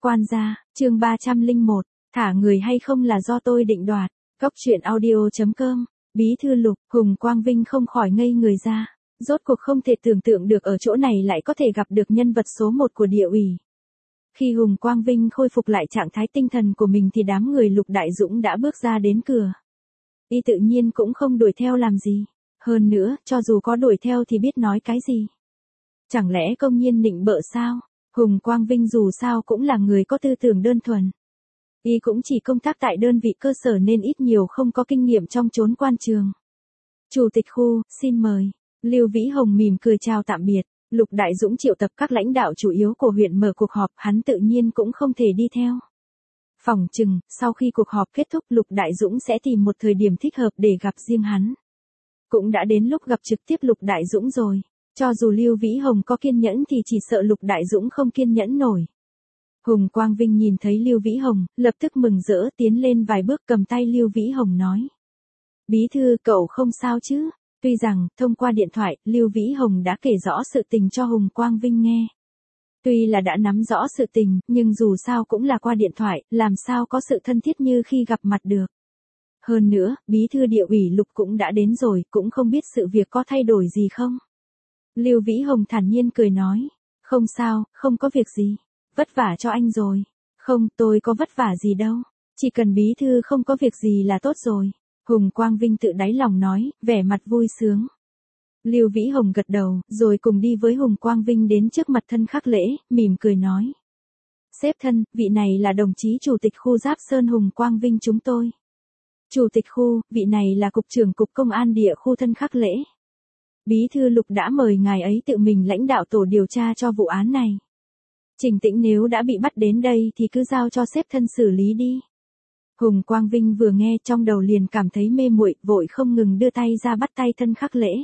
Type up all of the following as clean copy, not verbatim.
Quan gia, chương 301, thả người hay không là do tôi định đoạt. Cốc truyện audio.com, Bí thư Lục, Hùng Quang Vinh không khỏi ngây người ra. Rốt cuộc không thể tưởng tượng được ở chỗ này lại có thể gặp được nhân vật số 1 của địa ủy. Khi Hùng Quang Vinh khôi phục lại trạng thái tinh thần của mình thì đám người Lục Đại Dũng đã bước ra đến cửa. Y tự nhiên cũng không đuổi theo làm gì. Hơn nữa, cho dù có đuổi theo thì biết nói cái gì. Chẳng lẽ công nhiên nịnh bợ sao? Hùng Quang Vinh dù sao cũng là người có tư tưởng đơn thuần. Y cũng chỉ công tác tại đơn vị cơ sở nên ít nhiều không có kinh nghiệm trong chốn quan trường. Chủ tịch khu, xin mời. Lưu Vĩ Hồng mỉm cười chào tạm biệt. Lục Đại Dũng triệu tập các lãnh đạo chủ yếu của huyện mở cuộc họp, hắn tự nhiên cũng không thể đi theo. Phỏng chừng, sau khi cuộc họp kết thúc Lục Đại Dũng sẽ tìm một thời điểm thích hợp để gặp riêng hắn. Cũng đã đến lúc gặp trực tiếp Lục Đại Dũng rồi. Cho dù Lưu Vĩ Hồng có kiên nhẫn thì chỉ sợ Lục Đại Dũng không kiên nhẫn nổi. Hùng Quang Vinh nhìn thấy Lưu Vĩ Hồng, lập tức mừng rỡ tiến lên vài bước cầm tay Lưu Vĩ Hồng nói. Bí thư, cậu không sao chứ? Tuy rằng, thông qua điện thoại, Lưu Vĩ Hồng đã kể rõ sự tình cho Hùng Quang Vinh nghe. Tuy là đã nắm rõ sự tình, nhưng dù sao cũng là qua điện thoại, làm sao có sự thân thiết như khi gặp mặt được. Hơn nữa, bí thư địa ủy Lục cũng đã đến rồi, cũng không biết sự việc có thay đổi gì không. Lưu Vĩ Hồng thản nhiên cười nói, không sao, không có việc gì, vất vả cho anh rồi. Không, tôi có vất vả gì đâu, chỉ cần bí thư không có việc gì là tốt rồi. Hùng Quang Vinh tự đáy lòng nói, vẻ mặt vui sướng. Lưu Vĩ Hồng gật đầu, rồi cùng đi với Hùng Quang Vinh đến trước mặt Thân Khắc Lễ, mỉm cười nói. Sếp Thân, vị này là đồng chí chủ tịch khu Giáp Sơn Hùng Quang Vinh chúng tôi. Chủ tịch khu, vị này là cục trưởng cục công an địa khu Thân Khắc Lễ. Bí thư Lục đã mời ngài ấy tự mình lãnh đạo tổ điều tra cho vụ án này. Trình Tĩnh nếu đã bị bắt đến đây thì cứ giao cho sếp Thân xử lý đi. Hùng Quang Vinh vừa nghe trong đầu liền cảm thấy mê muội, vội không ngừng đưa tay ra bắt tay Thân Khắc Lễ.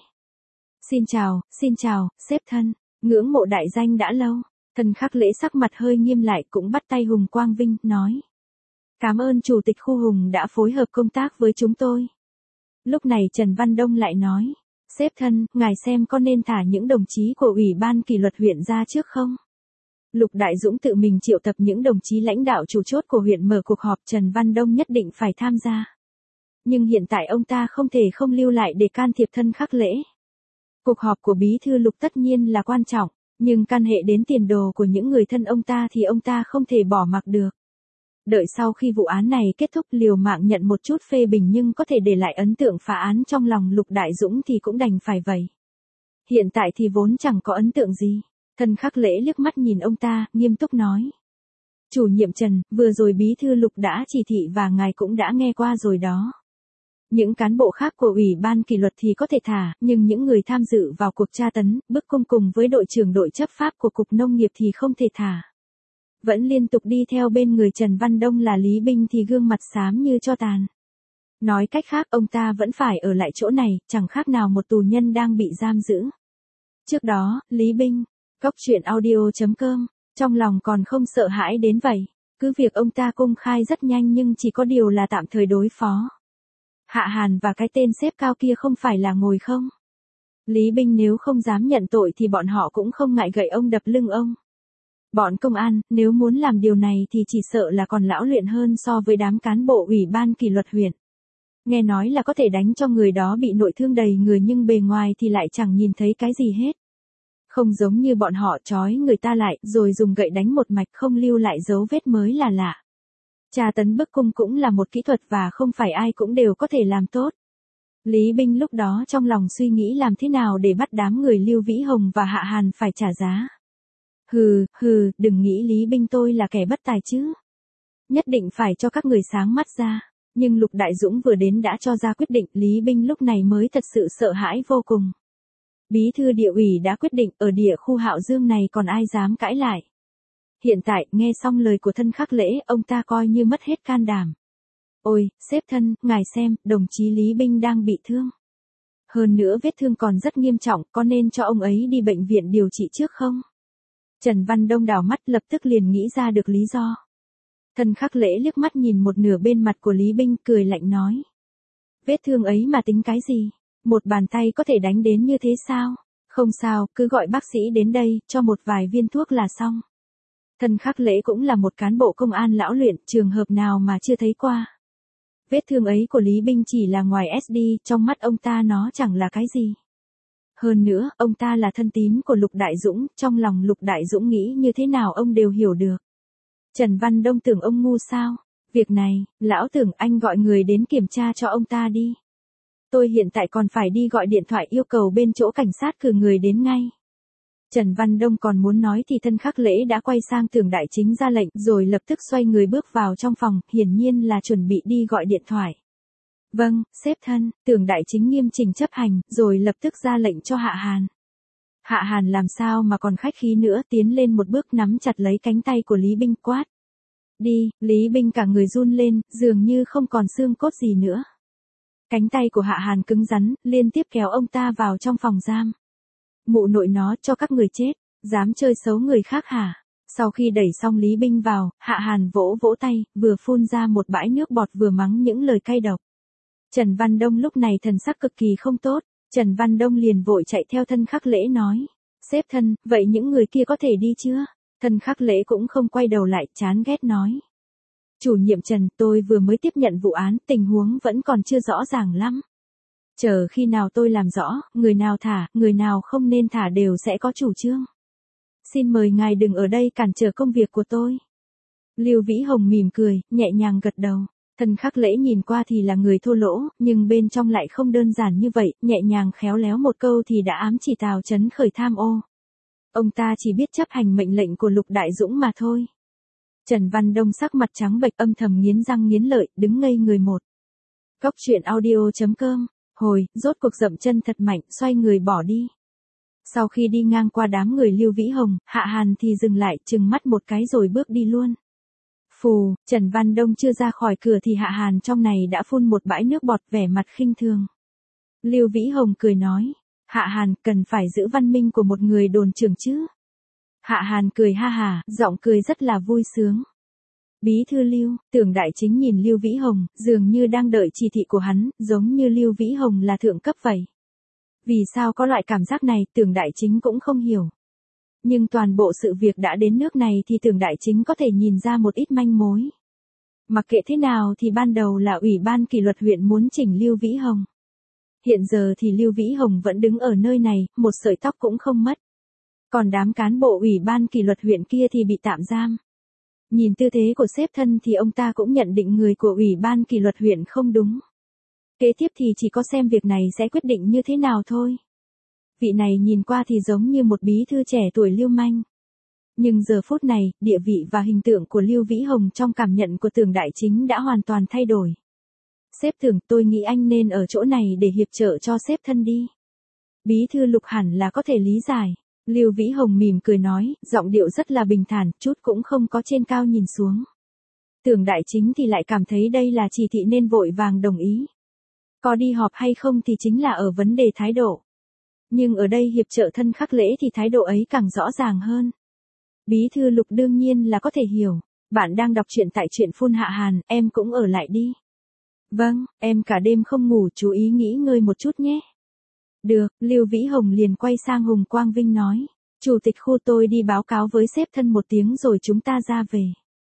Xin chào, sếp Thân, ngưỡng mộ đại danh đã lâu. Thân Khắc Lễ sắc mặt hơi nghiêm lại cũng bắt tay Hùng Quang Vinh, nói. Cảm ơn chủ tịch khu Hùng đã phối hợp công tác với chúng tôi. Lúc này Trần Văn Đông lại nói. Sếp Thân, ngài xem có nên thả những đồng chí của Ủy ban kỷ luật huyện ra trước không? Lục Đại Dũng tự mình triệu tập những đồng chí lãnh đạo chủ chốt của huyện mở cuộc họp, Trần Văn Đông nhất định phải tham gia. Nhưng hiện tại ông ta không thể không lưu lại để can thiệp Thân Khắc Lễ. Cuộc họp của bí thư Lục tất nhiên là quan trọng, nhưng can hệ đến tiền đồ của những người thân ông ta thì ông ta không thể bỏ mặc được. Đợi sau khi vụ án này kết thúc liều mạng nhận một chút phê bình nhưng có thể để lại ấn tượng phá án trong lòng Lục Đại Dũng thì cũng đành phải vậy. Hiện tại thì vốn chẳng có ấn tượng gì. Thân Khắc Lễ liếc mắt nhìn ông ta, nghiêm túc nói. Chủ nhiệm Trần, vừa rồi bí thư Lục đã chỉ thị và ngài cũng đã nghe qua rồi đó. Những cán bộ khác của Ủy ban kỷ luật thì có thể thả, nhưng những người tham dự vào cuộc tra tấn, bức cung cùng với đội trưởng đội chấp pháp của Cục Nông nghiệp thì không thể thả. Vẫn liên tục đi theo bên người Trần Văn Đông là Lý Binh thì gương mặt xám như tro tàn. Nói cách khác ông ta vẫn phải ở lại chỗ này, chẳng khác nào một tù nhân đang bị giam giữ. Trước đó, Lý Binh, Cốc truyện audio.com, trong lòng còn không sợ hãi đến vậy. Cứ việc ông ta công khai rất nhanh nhưng chỉ có điều là tạm thời đối phó. Hạ Hàn và cái tên sếp cao kia không phải là ngồi không? Lý Binh nếu không dám nhận tội thì bọn họ cũng không ngại gậy ông đập lưng ông. Bọn công an, nếu muốn làm điều này thì chỉ sợ là còn lão luyện hơn so với đám cán bộ Ủy ban kỷ luật huyện. Nghe nói là có thể đánh cho người đó bị nội thương đầy người nhưng bề ngoài thì lại chẳng nhìn thấy cái gì hết. Không giống như bọn họ trói người ta lại rồi dùng gậy đánh một mạch không lưu lại dấu vết mới là lạ. Tra tấn bức cung cũng là một kỹ thuật và không phải ai cũng đều có thể làm tốt. Lý Binh lúc đó trong lòng suy nghĩ làm thế nào để bắt đám người Lưu Vĩ Hồng và Hạ Hàn phải trả giá. Hừ, đừng nghĩ Lý Binh tôi là kẻ bất tài chứ. Nhất định phải cho các người sáng mắt ra. Nhưng Lục Đại Dũng vừa đến đã cho ra quyết định, Lý Binh lúc này mới thật sự sợ hãi vô cùng. Bí thư địa ủy đã quyết định, ở địa khu Hạo Dương này còn ai dám cãi lại. Hiện tại, nghe xong lời của Thân Khắc Lễ, ông ta coi như mất hết can đảm. Ôi, sếp Thân, ngài xem, đồng chí Lý Binh đang bị thương. Hơn nữa vết thương còn rất nghiêm trọng, có nên cho ông ấy đi bệnh viện điều trị trước không? Trần Văn Đông đảo mắt lập tức liền nghĩ ra được lý do. Thân Khắc Lễ liếc mắt nhìn một nửa bên mặt của Lý Binh cười lạnh nói. Vết thương ấy mà tính cái gì? Một bàn tay có thể đánh đến như thế sao? Không sao, cứ gọi bác sĩ đến đây, cho một vài viên thuốc là xong. Thân Khắc Lễ cũng là một cán bộ công an lão luyện, trường hợp nào mà chưa thấy qua. Vết thương ấy của Lý Binh chỉ là ngoài SD, trong mắt ông ta nó chẳng là cái gì. Hơn nữa, ông ta là thân tín của Lục Đại Dũng, trong lòng Lục Đại Dũng nghĩ như thế nào ông đều hiểu được. Trần Văn Đông tưởng ông ngu sao? Việc này, lão tưởng anh gọi người đến kiểm tra cho ông ta đi. Tôi hiện tại còn phải đi gọi điện thoại yêu cầu bên chỗ cảnh sát cử người đến ngay. Trần Văn Đông còn muốn nói thì Thân Khắc Lễ đã quay sang Tưởng Đại Chính ra lệnh rồi lập tức xoay người bước vào trong phòng, hiển nhiên là chuẩn bị đi gọi điện thoại. Vâng, sếp thân, Tưởng Đại Chính nghiêm chỉnh chấp hành, rồi lập tức ra lệnh cho Hạ Hàn. Hạ Hàn làm sao mà còn khách khí nữa, tiến lên một bước nắm chặt lấy cánh tay của Lý Binh quát. Đi, Lý Binh cả người run lên, dường như không còn xương cốt gì nữa. Cánh tay của Hạ Hàn cứng rắn, liên tiếp kéo ông ta vào trong phòng giam. Mụ nội nó cho các người chết, dám chơi xấu người khác hả? Sau khi đẩy xong Lý Binh vào, Hạ Hàn vỗ vỗ tay, vừa phun ra một bãi nước bọt vừa mắng những lời cay độc. Trần Văn Đông lúc này thần sắc cực kỳ không tốt, Trần Văn Đông liền vội chạy theo Thân Khắc Lễ nói. Sếp thân, vậy những người kia có thể đi chưa? Thân Khắc Lễ cũng không quay đầu lại, chán ghét nói. Chủ nhiệm Trần, tôi vừa mới tiếp nhận vụ án, tình huống vẫn còn chưa rõ ràng lắm. Chờ khi nào tôi làm rõ, người nào thả, người nào không nên thả đều sẽ có chủ trương. Xin mời ngài đừng ở đây cản trở công việc của tôi. Lưu Vĩ Hồng mỉm cười, nhẹ nhàng gật đầu. Thân Khắc Lễ nhìn qua thì là người thô lỗ, nhưng bên trong lại không đơn giản như vậy, nhẹ nhàng khéo léo một câu thì đã ám chỉ Tào Chấn Khởi tham ô. Ông ta chỉ biết chấp hành mệnh lệnh của Lục Đại Dũng mà thôi. Trần Văn Đông sắc mặt trắng bệch âm thầm nghiến răng nghiến lợi, đứng ngây người một. Cóc truyện audio.com, hồi, rốt cuộc dậm chân thật mạnh, xoay người bỏ đi. Sau khi đi ngang qua đám người Lưu Vĩ Hồng, Hạ Hàn thì dừng lại, trừng mắt một cái rồi bước đi luôn. Phù, Trần Văn Đông chưa ra khỏi cửa thì Hạ Hàn trong này đã phun một bãi nước bọt, vẻ mặt khinh thường. Lưu Vĩ Hồng cười nói, Hạ Hàn cần phải giữ văn minh của một người đồn trưởng chứ. Hạ Hàn cười ha hà, giọng cười rất là vui sướng. Bí thư Lưu, Tưởng Đại Chính nhìn Lưu Vĩ Hồng, dường như đang đợi chỉ thị của hắn, giống như Lưu Vĩ Hồng là thượng cấp vậy. Vì sao có loại cảm giác này, Tưởng Đại Chính cũng không hiểu. Nhưng toàn bộ sự việc đã đến nước này thì Tưởng Đại Chính có thể nhìn ra một ít manh mối. Mặc kệ thế nào thì ban đầu là Ủy ban kỷ luật huyện muốn chỉnh Lưu Vĩ Hồng. Hiện giờ thì Lưu Vĩ Hồng vẫn đứng ở nơi này, một sợi tóc cũng không mất. Còn đám cán bộ Ủy ban kỷ luật huyện kia thì bị tạm giam. Nhìn tư thế của sếp thân thì ông ta cũng nhận định người của Ủy ban kỷ luật huyện không đúng. Kế tiếp thì chỉ có xem việc này sẽ quyết định như thế nào thôi. Vị này nhìn qua thì giống như một bí thư trẻ tuổi lưu manh. Nhưng giờ phút này, địa vị và hình tượng của Lưu Vĩ Hồng trong cảm nhận của Tưởng Đại Chính đã hoàn toàn thay đổi. Sếp Tưởng, tôi nghĩ anh nên ở chỗ này để hiệp trợ cho sếp thân đi. Bí thư Lục hẳn là có thể lý giải. Lưu Vĩ Hồng mỉm cười nói, giọng điệu rất là bình thản, chút cũng không có trên cao nhìn xuống. Tưởng Đại Chính thì lại cảm thấy đây là chỉ thị nên vội vàng đồng ý. Có đi họp hay không thì chính là ở vấn đề thái độ. Nhưng ở đây hiệp trợ Thân Khắc Lễ thì thái độ ấy càng rõ ràng hơn. Bí thư Lục đương nhiên là có thể hiểu. Bạn đang đọc truyện tại truyện phun Hạ Hàn, em cũng ở lại đi. Vâng, em cả đêm không ngủ, chú ý nghỉ ngơi một chút nhé. Được, Lưu Vĩ Hồng liền quay sang Hùng Quang Vinh nói. Chủ tịch khu, tôi đi báo cáo với sếp thân một tiếng rồi chúng ta ra về.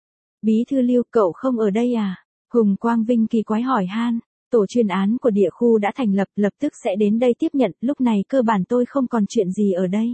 Bí thư Lưu, cậu không ở đây à? Hùng Quang Vinh kỳ quái hỏi han. Tổ chuyên án của địa khu đã thành lập, lập tức sẽ đến đây tiếp nhận, lúc này cơ bản tôi không còn chuyện gì ở đây.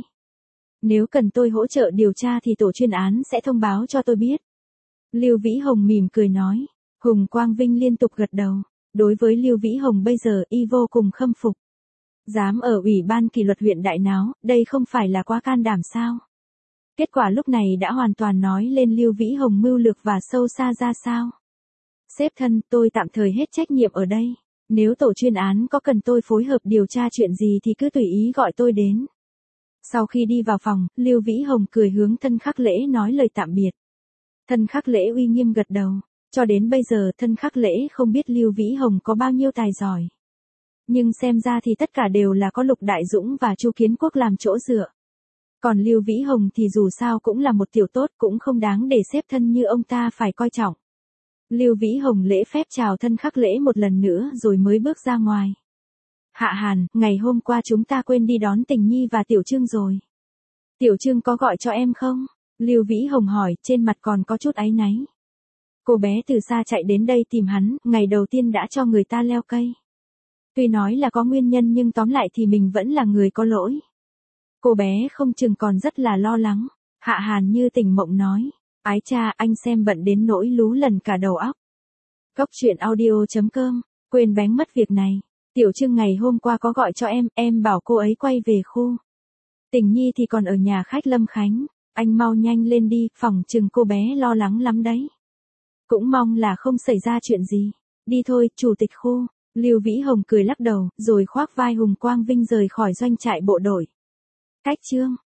Nếu cần tôi hỗ trợ điều tra thì tổ chuyên án sẽ thông báo cho tôi biết. Lưu Vĩ Hồng mỉm cười nói. Hùng Quang Vinh liên tục gật đầu. Đối với Lưu Vĩ Hồng bây giờ y vô cùng khâm phục. Dám ở Ủy ban kỷ luật huyện đại náo, đây không phải là quá can đảm sao? Kết quả lúc này đã hoàn toàn nói lên Lưu Vĩ Hồng mưu lược và sâu xa ra sao. Sếp thân, tôi tạm thời hết trách nhiệm ở đây. Nếu tổ chuyên án có cần tôi phối hợp điều tra chuyện gì thì cứ tùy ý gọi tôi đến. Sau khi đi vào phòng, Lưu Vĩ Hồng cười hướng Thân Khắc Lễ nói lời tạm biệt. Thân Khắc Lễ uy nghiêm gật đầu. Cho đến bây giờ Thân Khắc Lễ không biết Lưu Vĩ Hồng có bao nhiêu tài giỏi. Nhưng xem ra thì tất cả đều là có Lục Đại Dũng và Chu Kiến Quốc làm chỗ dựa. Còn Lưu Vĩ Hồng thì dù sao cũng là một tiểu tốt, cũng không đáng để xếp thân như ông ta phải coi trọng. Lưu Vĩ Hồng lễ phép chào Thân Khắc Lễ một lần nữa rồi mới bước ra ngoài. Hạ Hàn, ngày hôm qua chúng ta quên đi đón Tình Nhi và Tiểu Trương rồi. Tiểu Trương có gọi cho em không? Lưu Vĩ Hồng hỏi, trên mặt còn có chút áy náy. Cô bé từ xa chạy đến đây tìm hắn, ngày đầu tiên đã cho người ta leo cây. Tuy nói là có nguyên nhân nhưng tóm lại thì mình vẫn là người có lỗi. Cô bé không chừng còn rất là lo lắng. Hạ Hàn như tỉnh mộng nói. Ái cha, anh xem bận đến nỗi lú lần cả đầu óc. Cốc truyện audio.com, quên bén mất việc này. Tiểu Trưng ngày hôm qua có gọi cho em bảo cô ấy quay về khu. Tình Nhi thì còn ở nhà khách Lâm Khánh. Anh mau nhanh lên đi, phỏng chừng cô bé lo lắng lắm đấy. Cũng mong là không xảy ra chuyện gì. Đi thôi, chủ tịch khu. Lưu Vĩ Hồng cười lắc đầu, rồi khoác vai Hùng Quang Vinh rời khỏi doanh trại bộ đội. Cách chương